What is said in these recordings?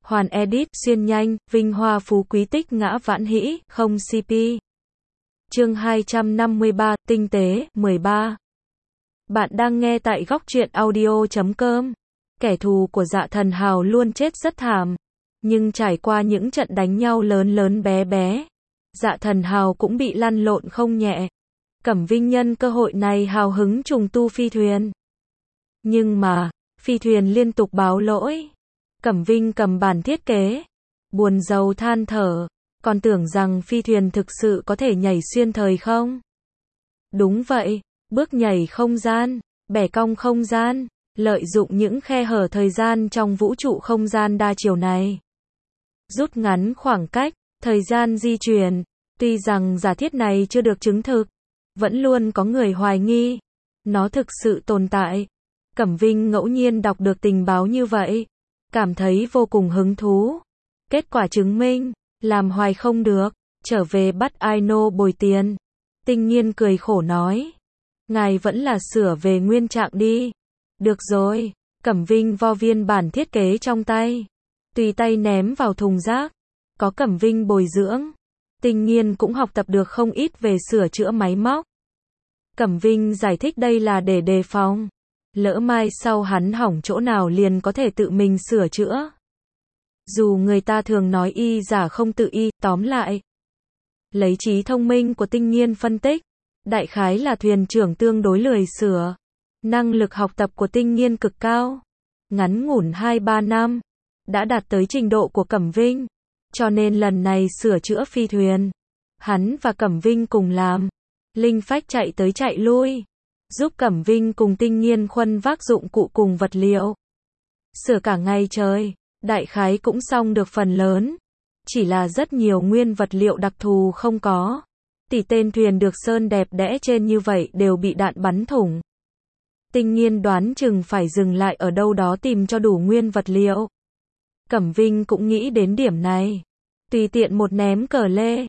hoàn edit, xuyên nhanh, vinh hoa phú quý tích ngã vãn hĩ, không CP. Chương 253, tinh tế, 13. Bạn đang nghe tại góc truyện audio.com. Kẻ thù của Dạ Thần Hào luôn chết rất thảm, nhưng trải qua những trận đánh nhau lớn lớn bé bé, Dạ Thần Hào cũng bị lăn lộn không nhẹ. Cẩm Vinh nhân cơ hội này hào hứng trùng tu phi thuyền. Nhưng mà, phi thuyền liên tục báo lỗi. Cẩm Vinh cầm bản thiết kế, buồn rầu than thở, còn tưởng rằng phi thuyền thực sự có thể nhảy xuyên thời không? Đúng vậy, bước nhảy không gian, bẻ cong không gian, lợi dụng những khe hở thời gian trong vũ trụ không gian đa chiều này. Rút ngắn khoảng cách, thời gian di chuyển, tuy rằng giả thiết này chưa được chứng thực, vẫn luôn có người hoài nghi, nó thực sự tồn tại. Cẩm Vinh ngẫu nhiên đọc được tình báo như vậy, cảm thấy vô cùng hứng thú. Kết quả chứng minh, làm hoài không được, trở về bắt Aino bồi tiền. Tinh Nghiên cười khổ nói, ngài vẫn là sửa về nguyên trạng đi. Được rồi, Cẩm Vinh vo viên bản thiết kế trong tay, tùy tay ném vào thùng rác. Có Cẩm Vinh bồi dưỡng, Tinh Nghiên cũng học tập được không ít về sửa chữa máy móc. Cẩm Vinh giải thích đây là để đề phòng, lỡ mai sau hắn hỏng chỗ nào liền có thể tự mình sửa chữa. Dù người ta thường nói y giả không tự y, tóm lại, lấy trí thông minh của Tinh Nghiên phân tích, đại khái là thuyền trưởng tương đối lười sửa. Năng lực học tập của Tinh Nghiên cực cao, ngắn ngủn 2-3 năm, đã đạt tới trình độ của Cẩm Vinh, cho nên lần này sửa chữa phi thuyền, hắn và Cẩm Vinh cùng làm, linh phách chạy tới chạy lui, giúp Cẩm Vinh cùng Tinh Nghiên khuân vác dụng cụ cùng vật liệu. Sửa cả ngày trời, đại khái cũng xong được phần lớn, chỉ là rất nhiều nguyên vật liệu đặc thù không có. Tỷ tên thuyền được sơn đẹp đẽ trên như vậy đều bị đạn bắn thủng. Tinh Nghiên đoán chừng phải dừng lại ở đâu đó tìm cho đủ nguyên vật liệu. Cẩm Vinh cũng nghĩ đến điểm này. Tùy tiện một ném cờ lê.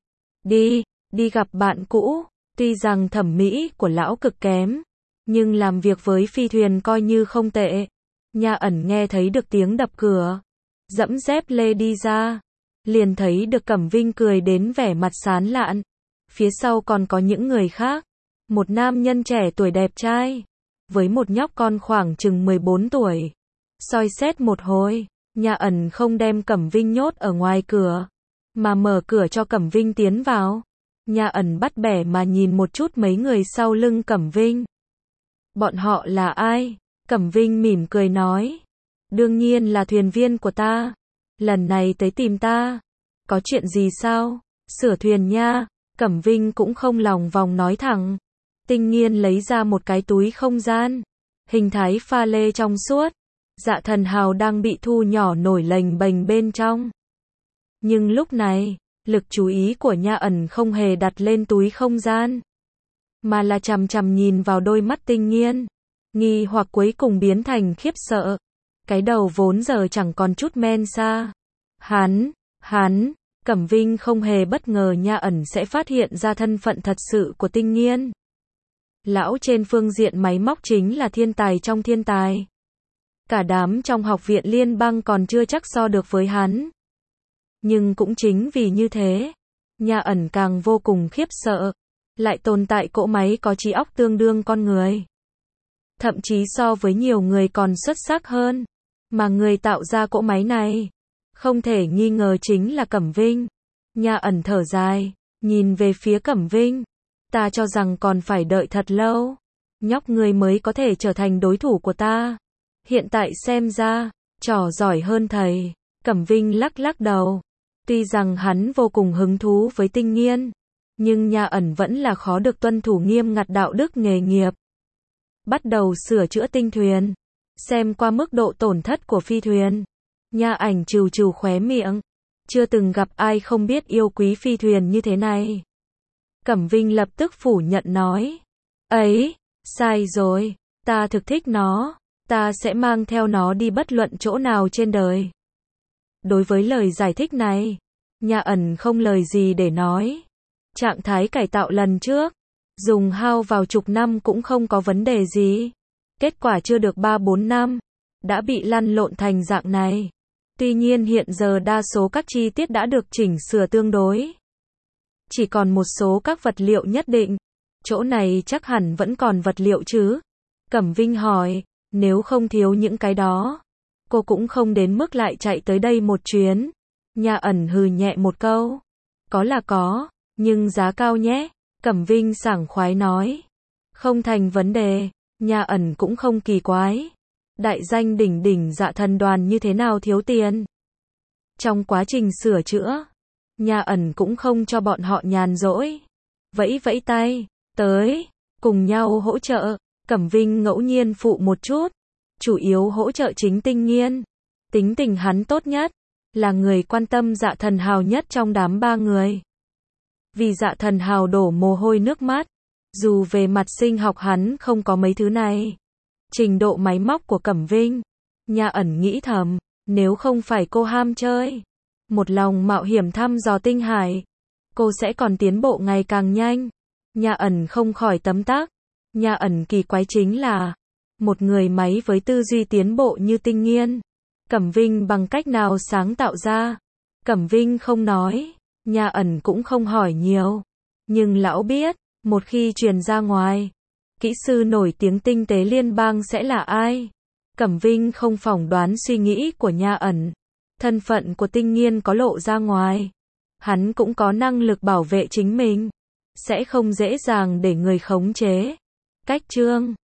Đi gặp bạn cũ. Tuy rằng thẩm mỹ của lão cực kém, nhưng làm việc với phi thuyền coi như không tệ. Nha Ẩn nghe thấy được tiếng đập cửa, dẫm dép lê đi ra, liền thấy được Cẩm Vinh cười đến vẻ mặt sán lạn. Phía sau còn có những người khác. Một nam nhân trẻ tuổi đẹp trai, với một nhóc con khoảng chừng 14 tuổi. Soi xét một hồi, Nha Ẩn không đem Cẩm Vinh nhốt ở ngoài cửa, mà mở cửa cho Cẩm Vinh tiến vào. Nha Ẩn bắt bẻ mà nhìn một chút mấy người sau lưng Cẩm Vinh. Bọn họ là ai? Cẩm Vinh mỉm cười nói, đương nhiên là thuyền viên của ta. Lần này tới tìm ta, có chuyện gì sao? Sửa thuyền nha. Cẩm Vinh cũng không lòng vòng nói thẳng. Tinh Nghiên lấy ra một cái túi không gian, hình thái pha lê trong suốt. Dạ Thần Hào đang bị thu nhỏ nổi lềnh bềnh bên trong. Nhưng lúc này, lực chú ý của Nha Ẩn không hề đặt lên túi không gian, mà là chằm chằm nhìn vào đôi mắt Tinh Nghiên. Nghi hoặc cuối cùng biến thành khiếp sợ. Cái đầu vốn giờ chẳng còn chút men sa. Hắn, Cẩm Vinh không hề bất ngờ Nha Ẩn sẽ phát hiện ra thân phận thật sự của Tinh Nghiên. Lão trên phương diện máy móc chính là thiên tài trong thiên tài. Cả đám trong học viện liên bang còn chưa chắc so được với hắn. Nhưng cũng chính vì như thế, Nha Ẩn càng vô cùng khiếp sợ. Lại tồn tại cỗ máy có trí óc tương đương con người. Thậm chí so với nhiều người còn xuất sắc hơn. Mà người tạo ra cỗ máy này, không thể nghi ngờ chính là Cẩm Vinh. Nha Ẩn thở dài, nhìn về phía Cẩm Vinh. Ta cho rằng còn phải đợi thật lâu. Nhóc ngươi mới có thể trở thành đối thủ của ta. Hiện tại xem ra, trò giỏi hơn thầy. Cẩm Vinh lắc lắc đầu. Tuy rằng hắn vô cùng hứng thú với Tinh Nghiên, nhưng Nha Ẩn vẫn là khó được tuân thủ nghiêm ngặt đạo đức nghề nghiệp. Bắt đầu sửa chữa tinh thuyền. Xem qua mức độ tổn thất của phi thuyền, Nha Ảnh trừ trừ khóe miệng. Chưa từng gặp ai không biết yêu quý phi thuyền như thế này. Cẩm Vinh lập tức phủ nhận nói, ấy, sai rồi, ta thực thích nó, ta sẽ mang theo nó đi bất luận chỗ nào trên đời. Đối với lời giải thích này, Nha Ẩn không lời gì để nói. Trạng thái cải tạo lần trước, dùng hao vào chục năm cũng không có vấn đề gì. Kết quả chưa được 3-4 năm, đã bị lăn lộn thành dạng này. Tuy nhiên hiện giờ đa số các chi tiết đã được chỉnh sửa tương đối. Chỉ còn một số các vật liệu nhất định. Chỗ này chắc hẳn vẫn còn vật liệu chứ? Cẩm Vinh hỏi, nếu không thiếu những cái đó, cô cũng không đến mức lại chạy tới đây một chuyến. Nha ẩn hừ nhẹ một câu. Có là có, nhưng giá cao nhé. Cẩm Vinh sảng khoái nói. Không thành vấn đề, Nha ẩn cũng không kỳ quái. Đại danh đỉnh đỉnh Dạ Thần đoàn như thế nào thiếu tiền? Trong quá trình sửa chữa, Nha ẩn cũng không cho bọn họ nhàn rỗi. Vẫy vẫy tay, tới, cùng nhau hỗ trợ. Cẩm Vinh ngẫu nhiên phụ một chút, chủ yếu hỗ trợ chính Tinh Nghiên. Tính tình hắn tốt nhất, là người quan tâm Dạ Thần Hào nhất trong đám ba người. Vì Dạ Thần Hào đổ mồ hôi nước mắt, dù về mặt sinh học hắn không có mấy thứ này. Trình độ máy móc của Cẩm Vinh, Nha ẩn nghĩ thầm, nếu không phải cô ham chơi, một lòng mạo hiểm thăm dò tinh hải, cô sẽ còn tiến bộ ngày càng nhanh. Nha ẩn không khỏi tấm tắc. Nha ẩn kỳ quái chính là, một người máy với tư duy tiến bộ như Tinh Nghiên, Cẩm Vinh bằng cách nào sáng tạo ra? Cẩm Vinh không nói, Nha ẩn cũng không hỏi nhiều. Nhưng lão biết, một khi truyền ra ngoài, kỹ sư nổi tiếng tinh tế liên bang sẽ là ai? Cẩm Vinh không phỏng đoán suy nghĩ của Nha ẩn. Thân phận của Tinh Nghiên có lộ ra ngoài, hắn cũng có năng lực bảo vệ chính mình, sẽ không dễ dàng để người khống chế. Cách chương